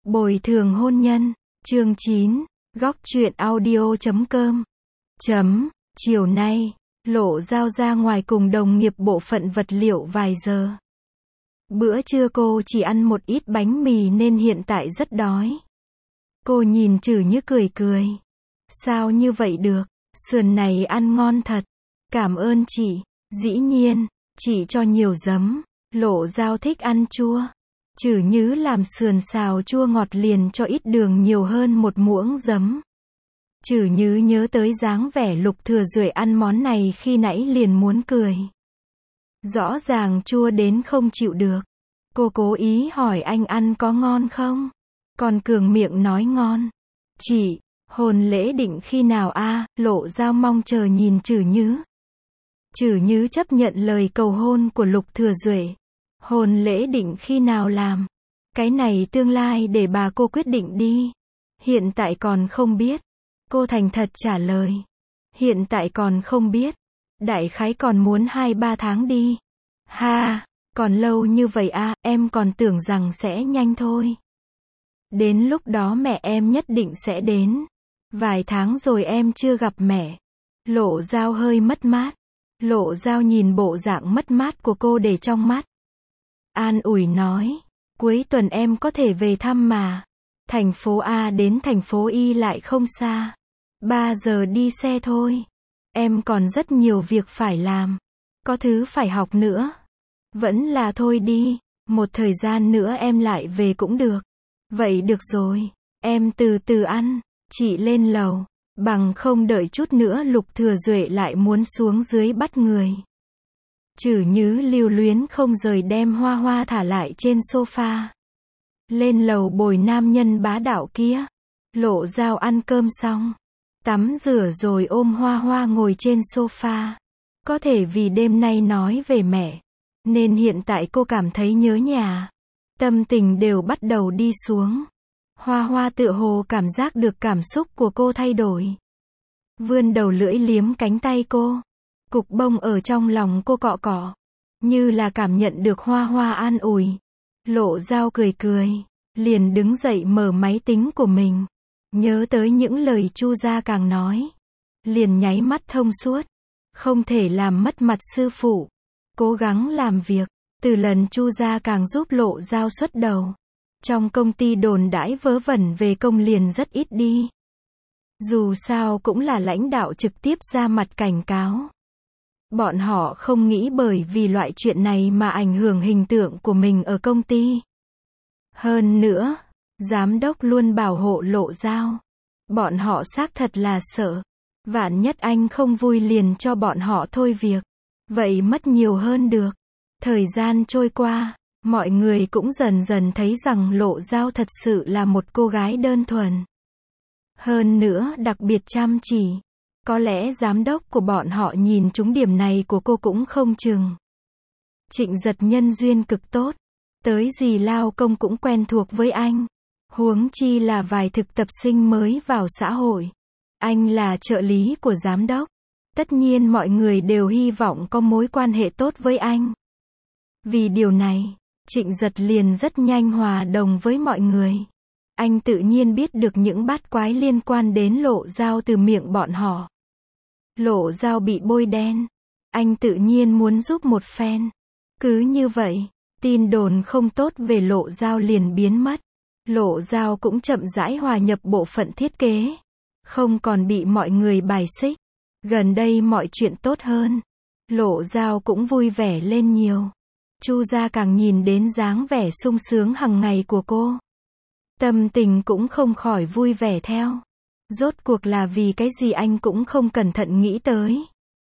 Bồi thường hôn nhân, chương 9, góc truyện audio.com. Chiều nay, Lộ Dao ra ngoài cùng đồng nghiệp bộ phận vật liệu vài giờ. Bữa trưa cô chỉ ăn một ít bánh mì nên hiện tại rất đói. Cô nhìn Trử Như cười cười. Sao như vậy được, sườn này ăn ngon thật. Cảm ơn chị, dĩ nhiên, chị cho nhiều giấm. Lộ Dao thích ăn chua. Trử Như làm sườn xào chua ngọt liền cho ít đường nhiều hơn một muỗng giấm. Trử Như nhớ tới dáng vẻ Lục Thừa Duệ ăn món này khi nãy liền muốn cười. Rõ ràng chua đến không chịu được. Cô cố ý hỏi anh ăn có ngon không? Còn cường miệng nói ngon. Chị, hôn lễ định khi nào a? Lộ Dao mong chờ nhìn Trử Như. Trử Như chấp nhận lời cầu hôn của Lục Thừa Duệ. Hôn lễ định khi nào làm? Cái này tương lai để bà cô quyết định đi. Hiện tại còn không biết. Cô thành thật trả lời. Hiện tại còn không biết. Đại khái còn muốn 2-3 tháng đi. Ha, còn lâu như vậy à, em còn tưởng rằng sẽ nhanh thôi. Đến lúc đó mẹ em nhất định sẽ đến. Vài tháng rồi em chưa gặp mẹ. Lộ Dao hơi mất mát. Lộ Dao nhìn bộ dạng mất mát của cô để trong mắt. An ủi nói, cuối tuần em có thể về thăm mà. Thành phố A đến thành phố Y lại không xa. 3 giờ đi xe thôi. Em còn rất nhiều việc phải làm. Có thứ phải học nữa. Vẫn là thôi đi. Một thời gian nữa em lại về cũng được. Vậy được rồi. Em từ từ ăn. Chị lên lầu. Bằng không đợi chút nữa Lục Thừa Duệ lại muốn xuống dưới bắt người. Trử Như lưu luyến không rời đem Hoa Hoa thả lại trên sofa. Lên lầu bồi nam nhân bá đạo kia. Lộ Dao ăn cơm xong. Tắm rửa rồi ôm Hoa Hoa ngồi trên sofa. Có thể vì đêm nay nói về mẹ. Nên hiện tại cô cảm thấy nhớ nhà. Tâm tình đều bắt đầu đi xuống. Hoa Hoa tựa hồ cảm giác được cảm xúc của cô thay đổi. Vươn đầu lưỡi liếm cánh tay cô. Cục bông ở trong lòng cô cọ cọ. Như là cảm nhận được Hoa Hoa an ủi. Lộ Dao cười cười. Liền đứng dậy mở máy tính của mình. Nhớ tới những lời Chu Gia Càng nói. Liền nháy mắt thông suốt. Không thể làm mất mặt sư phụ. Cố gắng làm việc. Từ lần Chu Gia Càng giúp Lộ Dao xuất đầu. Trong công ty đồn đãi vớ vẩn về công liền rất ít đi. Dù sao cũng là lãnh đạo trực tiếp ra mặt cảnh cáo. Bọn họ không nghĩ bởi vì loại chuyện này mà ảnh hưởng hình tượng của mình ở công ty. Hơn nữa, giám đốc luôn bảo hộ Lộ Dao. Bọn họ xác thật là sợ. Vạn nhất anh không vui liền cho bọn họ thôi việc. Vậy mất nhiều hơn được. Thời gian trôi qua, mọi người cũng dần dần thấy rằng Lộ Dao thật sự là một cô gái đơn thuần. Hơn nữa đặc biệt chăm chỉ. Có lẽ giám đốc của bọn họ nhìn trúng điểm này của cô cũng không chừng. Trịnh Giật nhân duyên cực tốt. Tới gì lao công cũng quen thuộc với anh. Huống chi là vài thực tập sinh mới vào xã hội. Anh là trợ lý của giám đốc. Tất nhiên mọi người đều hy vọng có mối quan hệ tốt với anh. Vì điều này, Trịnh Giật liền rất nhanh hòa đồng với mọi người. Anh tự nhiên biết được những bát quái liên quan đến Lộ Dao từ miệng bọn họ. Lộ Dao bị bôi đen. Anh tự nhiên muốn giúp một phen. Cứ như vậy, tin đồn không tốt về Lộ Dao liền biến mất. Lộ Dao cũng chậm rãi hòa nhập bộ phận thiết kế. Không còn bị mọi người bài xích. Gần đây mọi chuyện tốt hơn. Lộ Dao cũng vui vẻ lên nhiều. Chu Gia Càng nhìn đến dáng vẻ sung sướng hằng ngày của cô. Tâm tình cũng không khỏi vui vẻ theo. Rốt cuộc là vì cái gì anh cũng không cẩn thận nghĩ tới.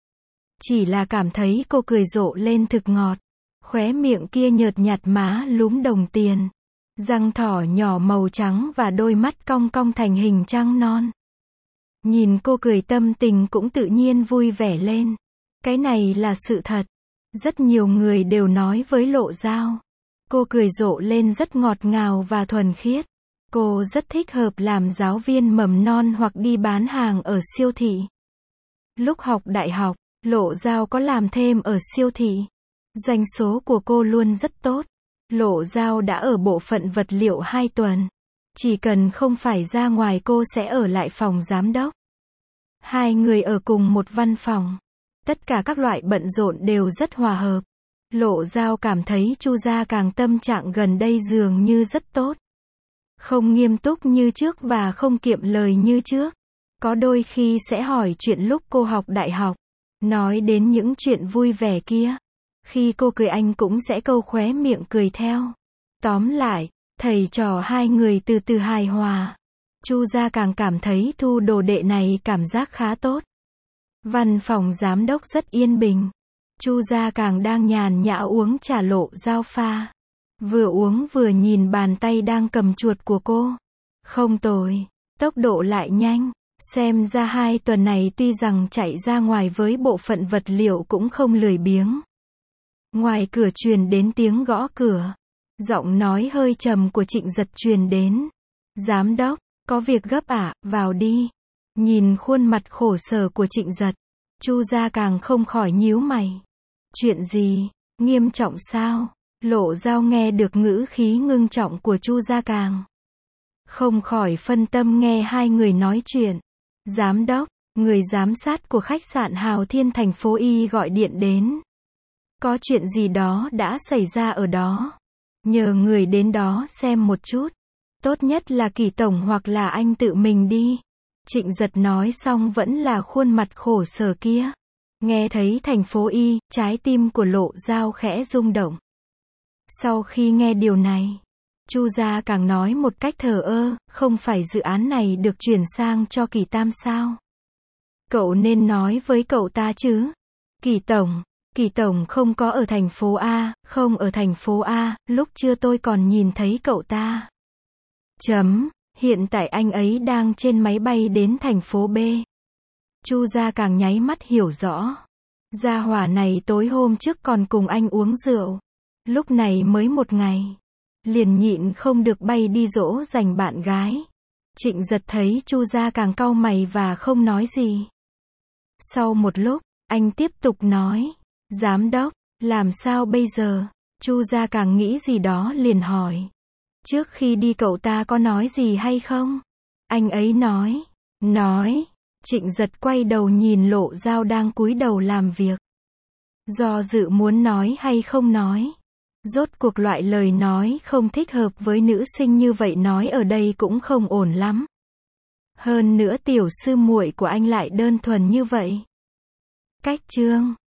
Chỉ là cảm thấy cô cười rộ lên thực ngọt. Khóe miệng kia nhợt nhạt má lúm đồng tiền. Răng thỏ nhỏ màu trắng và đôi mắt cong cong thành hình trăng non. Nhìn cô cười tâm tình cũng tự nhiên vui vẻ lên. Cái này là sự thật. Rất nhiều người đều nói với Lộ Dao. Cô cười rộ lên rất ngọt ngào và thuần khiết. Cô rất thích hợp làm giáo viên mầm non hoặc đi bán hàng ở siêu thị. Lúc học đại học, Lộ Dao có làm thêm ở siêu thị. Doanh số của cô luôn rất tốt. Lộ Dao đã ở bộ phận vật liệu 2 tuần. Chỉ cần không phải ra ngoài cô sẽ ở lại phòng giám đốc. Hai người ở cùng một văn phòng. Tất cả các loại bận rộn đều rất hòa hợp. Lộ Dao cảm thấy Chu Gia Càng tâm trạng gần đây dường như rất tốt. Không nghiêm túc như trước và không kiệm lời như trước. Có đôi khi sẽ hỏi chuyện lúc cô học đại học. Nói đến những chuyện vui vẻ kia. Khi cô cười anh cũng sẽ câu khóe miệng cười theo. Tóm lại, thầy trò hai người từ từ hài hòa. Chu Gia Càng cảm thấy thu đồ đệ này cảm giác khá tốt. Văn phòng giám đốc rất yên bình. Chu Gia Càng đang nhàn nhã uống trà Lộ Dao pha. Vừa uống vừa nhìn bàn tay đang cầm chuột của cô. Không tồi, tốc độ lại nhanh. Xem ra 2 tuần này tuy rằng chạy ra ngoài với bộ phận vật liệu cũng không lười biếng. Ngoài cửa truyền đến tiếng gõ cửa. Giọng nói hơi trầm của Trịnh Giật truyền đến. Giám đốc, có việc gấp à, vào đi. Nhìn khuôn mặt khổ sở của Trịnh Giật, Chu Gia Càng không khỏi nhíu mày. Chuyện gì? Nghiêm trọng sao? Lộ Dao nghe được ngữ khí ngưng trọng của Chu Gia Càng. Không khỏi phân tâm nghe hai người nói chuyện. Giám đốc, người giám sát của khách sạn Hào Thiên thành phố Y gọi điện đến. Có chuyện gì đó đã xảy ra ở đó. Nhờ người đến đó xem một chút. Tốt nhất là Kỳ tổng hoặc là anh tự mình đi. Trịnh Giật nói xong vẫn là khuôn mặt khổ sở kia. Nghe thấy thành phố Y, trái tim của Lộ Dao khẽ rung động. Sau khi nghe điều này, Chu Gia Càng nói một cách thờ ơ, không phải dự án này được chuyển sang cho Kỳ Tam sao? Cậu nên nói với cậu ta chứ. Kỳ tổng không có ở thành phố A, không ở thành phố A, lúc trưa tôi còn nhìn thấy cậu ta. Hiện tại anh ấy đang trên máy bay đến thành phố B. Chu Gia Càng nháy mắt hiểu rõ. Gia hỏa này tối hôm trước còn cùng anh uống rượu. Lúc này mới 1 ngày. Liền nhịn không được bay đi dỗ dành bạn gái. Trịnh Giật thấy Chu Gia Càng cau mày và không nói gì. Sau một lúc, anh tiếp tục nói. Giám đốc, làm sao bây giờ? Chu Gia Càng nghĩ gì đó liền hỏi. Trước khi đi cậu ta có nói gì hay không? Anh ấy nói. Trịnh Giật quay đầu nhìn Lộ Dao đang cúi đầu làm việc. Do dự muốn nói hay không nói. Rốt cuộc loại lời nói không thích hợp với nữ sinh như vậy nói ở đây cũng không ổn lắm. Hơn nữa tiểu sư muội của anh lại đơn thuần như vậy. Cách chương